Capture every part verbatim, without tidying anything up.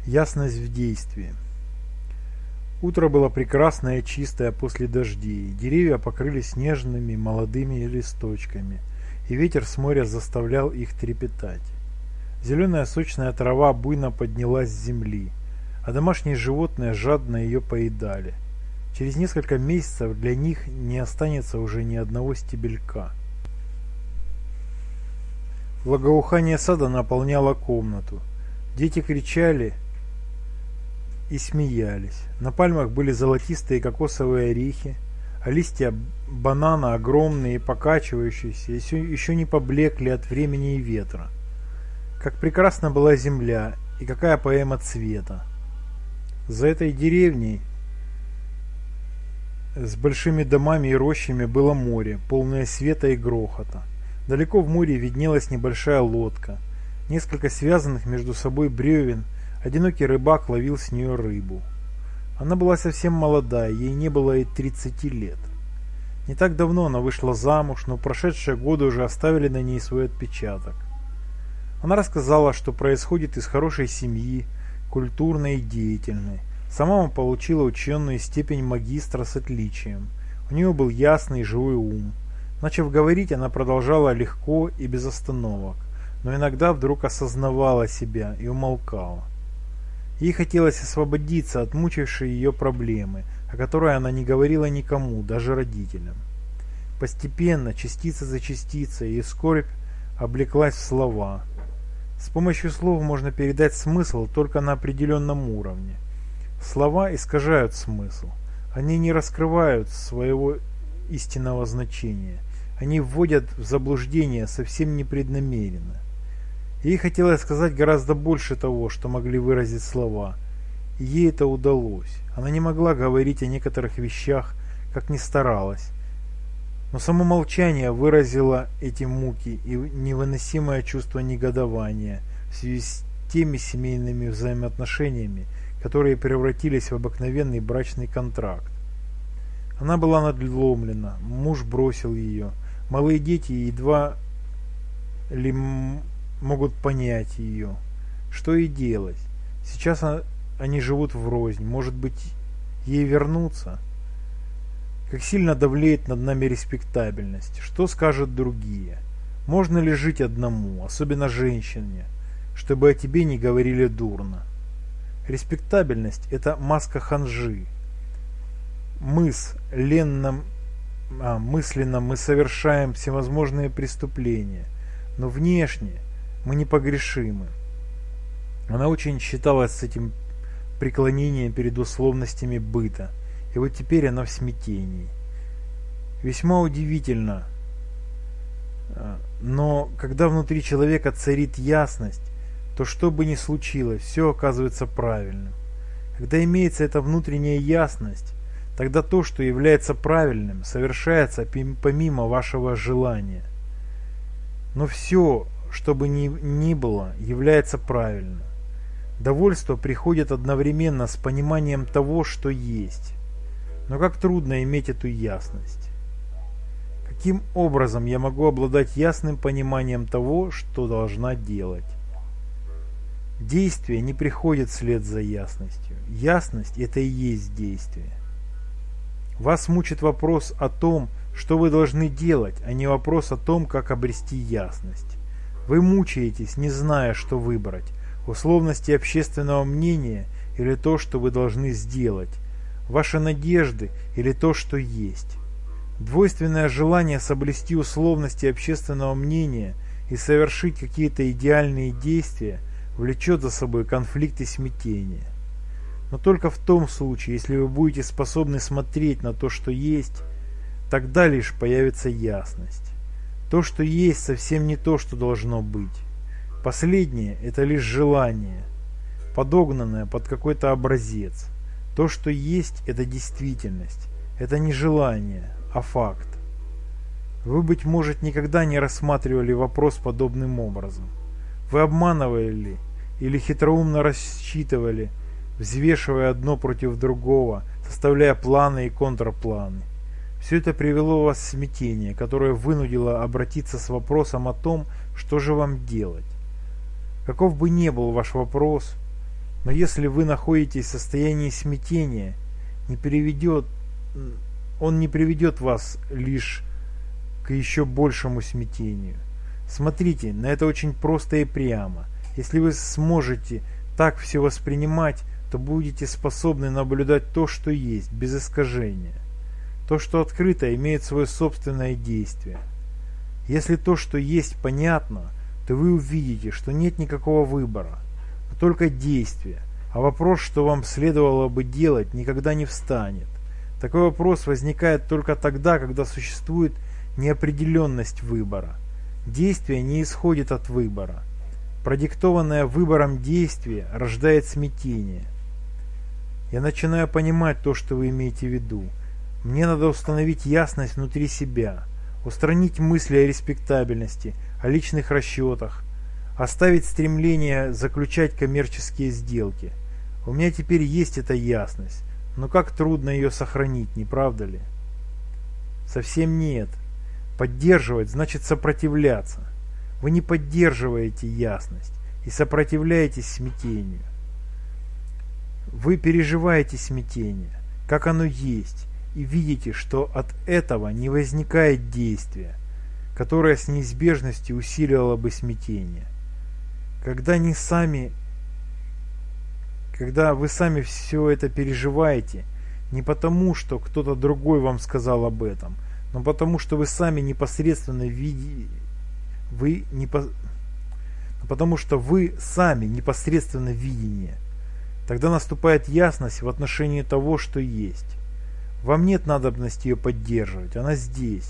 Ясность в действии. Утро было прекрасное и чистое после дождей. Деревья покрылись нежными молодыми листочками, и ветер с моря заставлял их трепетать. Зеленая сочная трава буйно поднялась с земли, а домашние животные жадно ее поедали. Через несколько месяцев для них не останется уже ни одного стебелька. Благоухание сада наполняло комнату. Дети кричали и смеялись. На пальмах были золотистые кокосовые орехи, а листья банана огромные и покачивающиеся, еще, еще не поблекли от времени и ветра. Как прекрасна была земля, и какая поэма цвета! За этой деревней с большими домами и рощами было море, полное света и грохота. Далеко в море виднелась небольшая лодка, несколько связанных между собой бревен. Одинокий рыбак ловил с нее рыбу. Она была совсем молодая, ей не было и тридцати лет. Не так давно она вышла замуж, но прошедшие годы уже оставили на ней свой отпечаток. Она рассказала, что происходит из хорошей семьи, культурной и деятельной. Сама она получила ученую степень магистра с отличием. У нее был ясный и живой ум. Начав говорить, она продолжала легко и без остановок, но иногда вдруг осознавала себя и умолкала. Ей хотелось освободиться от мучившей ее проблемы, о которой она не говорила никому, даже родителям. Постепенно, частица за частицей, ее скорбь облеклась в слова. С помощью слов можно передать смысл только на определенном уровне. Слова искажают смысл. Они не раскрывают своего истинного значения. Они вводят в заблуждение совсем непреднамеренно. Ей хотелось сказать гораздо больше того, что могли выразить слова. И ей это удалось. Она не могла говорить о некоторых вещах, как ни старалась. Но само молчание выразило эти муки и невыносимое чувство негодования в связи с теми семейными взаимоотношениями, которые превратились в обыкновенный брачный контракт. Она была надломлена, муж бросил ее, малые дети едва ли могут понять ее. Что ей делать? Сейчас они живут врознь, может быть, ей вернуться? Как сильно давлеет над нами респектабельность? Что скажут другие? Можно ли жить одному, особенно женщине, чтобы о тебе не говорили дурно? Респектабельность – это маска ханжи. Мы с ленным, а, мысленно мы совершаем всевозможные преступления, но внешне мы непогрешимы. Она очень считалась с этим преклонением перед условностями быта, и вот теперь она в смятении. Весьма удивительно, но когда внутри человека царит ясность, то что бы ни случилось, все оказывается правильным. Когда имеется эта внутренняя ясность, тогда то, что является правильным, совершается помимо вашего желания. Но все, что бы ни, ни было, является правильным. Довольство приходит одновременно с пониманием того, что есть. Но как трудно иметь эту ясность. Каким образом я могу обладать ясным пониманием того, что должна делать? Действие не приходит вслед за ясностью. Ясность – это и есть действие. Вас мучит вопрос о том, что вы должны делать, а не вопрос о том, как обрести ясность. Вы мучаетесь, не зная, что выбрать – условности общественного мнения или то, что вы должны сделать, ваши надежды или то, что есть. Двойственное желание соблюсти условности общественного мнения и совершить какие-то идеальные действия влечет за собой конфликт и смятение. Но только в том случае, если вы будете способны смотреть на то, что есть, тогда лишь появится ясность. То, что есть, совсем не то, что должно быть. Последнее – это лишь желание, подогнанное под какой-то образец. То, что есть, это действительность. Это не желание, а факт. Вы, быть может, никогда не рассматривали вопрос подобным образом. Вы обманывали или хитроумно рассчитывали, взвешивая одно против другого, составляя планы и контрпланы. Все это привело вас в смятение, которое вынудило обратиться с вопросом о том, что же вам делать. Каков бы ни был ваш вопрос, Но если вы находитесь в состоянии смятения, не приведет, он не приведет вас лишь к еще большему смятению. Смотрите, на это очень просто и прямо. Если вы сможете так все воспринимать, то будете способны наблюдать то, что есть, без искажения. То, что открыто, имеет свое собственное действие. Если то, что есть, понятно, то вы увидите, что нет никакого выбора, но только действие, а вопрос, что вам следовало бы делать, никогда не встанет. Такой вопрос возникает только тогда, когда существует неопределенность выбора. Действие не исходит от выбора. Продиктованное выбором действие рождает смятение. Я начинаю понимать то, что вы имеете в виду. Мне надо установить ясность внутри себя, устранить мысли о респектабельности, о личных расчетах, оставить стремление заключать коммерческие сделки. У меня теперь есть эта ясность, но как трудно ее сохранить, не правда ли? Совсем нет. Поддерживать значит сопротивляться. Вы не поддерживаете ясность и сопротивляетесь смятению. Вы переживаете смятение, как оно есть, и видите, что от этого не возникает действия, которое с неизбежностью усиливало бы смятение. Когда не сами, когда вы сами все это переживаете, не потому, что кто-то другой вам сказал об этом, но потому, что вы сами непосредственно видите, вы не по... потому что вы сами непосредственно видение, тогда наступает ясность в отношении того, что есть. Вам нет надобности ее поддерживать, она здесь.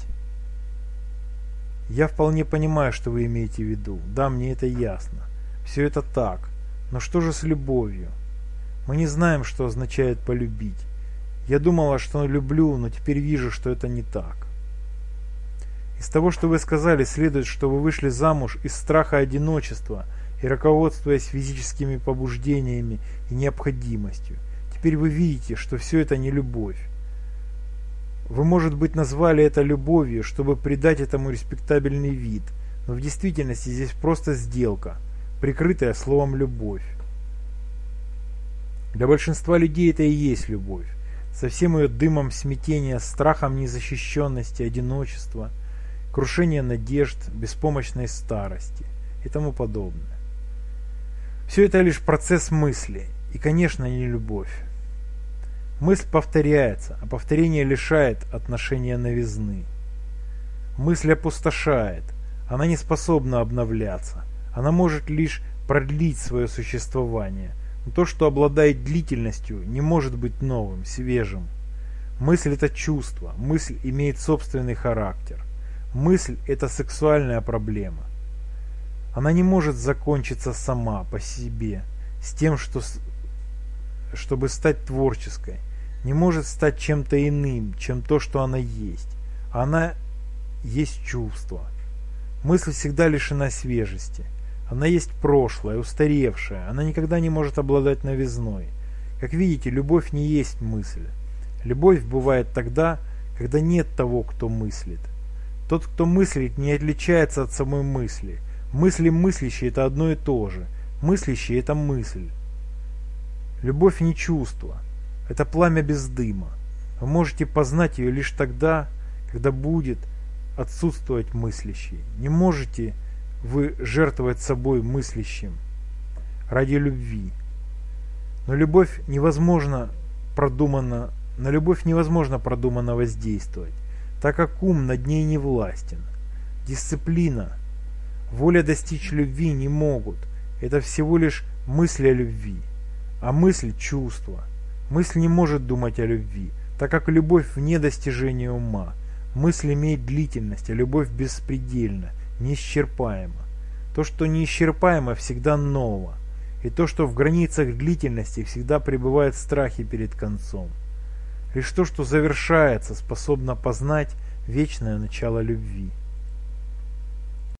Я вполне понимаю, что вы имеете в виду. Да, мне это ясно. Все это так. Но что же с любовью? Мы не знаем, что означает полюбить. Я думала, что люблю, но теперь вижу, что это не так. Из того, что вы сказали, следует, что вы вышли замуж из страха одиночества и руководствуясь физическими побуждениями и необходимостью. Теперь вы видите, что все это не любовь. Вы, может быть, назвали это любовью, чтобы придать этому респектабельный вид, но в действительности здесь просто сделка, прикрытая словом «любовь». Для большинства людей это и есть любовь, со всем ее дымом смятения, страхом незащищенности, одиночества, крушения надежд, беспомощной старости и тому подобное. Все это лишь процесс мысли, и, конечно, не любовь. Мысль повторяется, а повторение лишает отношения новизны. Мысль опустошает, она не способна обновляться, она может лишь продлить свое существование, но то, что обладает длительностью, не может быть новым, свежим. Мысль – это чувство, мысль имеет собственный характер. Мысль – это сексуальная проблема. Она не может закончиться сама, по себе, с тем, что, чтобы стать творческой, не может стать чем-то иным, чем то, что она есть. Она есть чувство. Мысль всегда лишена свежести. Она есть прошлое, устаревшее, она никогда не может обладать новизной. Как видите, любовь не есть мысль. Любовь бывает тогда, когда нет того, кто мыслит. Тот, кто мыслит, не отличается от самой мысли. Мысли мыслящие – это одно и то же. Мыслящие – это мысль. Любовь не чувство. Это пламя без дыма. Вы можете познать ее лишь тогда, когда будет отсутствовать мыслящий. Не можете вы жертвовать собой мыслящим ради любви. Но любовь невозможно продуманно, на любовь невозможно продуманно воздействовать, так как ум над ней не властен. Дисциплина, воля достичь любви не могут. Это всего лишь мысль о любви. А мысль – чувство. Мысль не может думать о любви, так как любовь вне достижения ума. Мысль имеет длительность, а любовь беспредельна, неисчерпаема. То, что неисчерпаемо, всегда ново. И то, что в границах длительности, всегда пребывает в страхе перед концом. Лишь то, что завершается, способно познать вечное начало любви.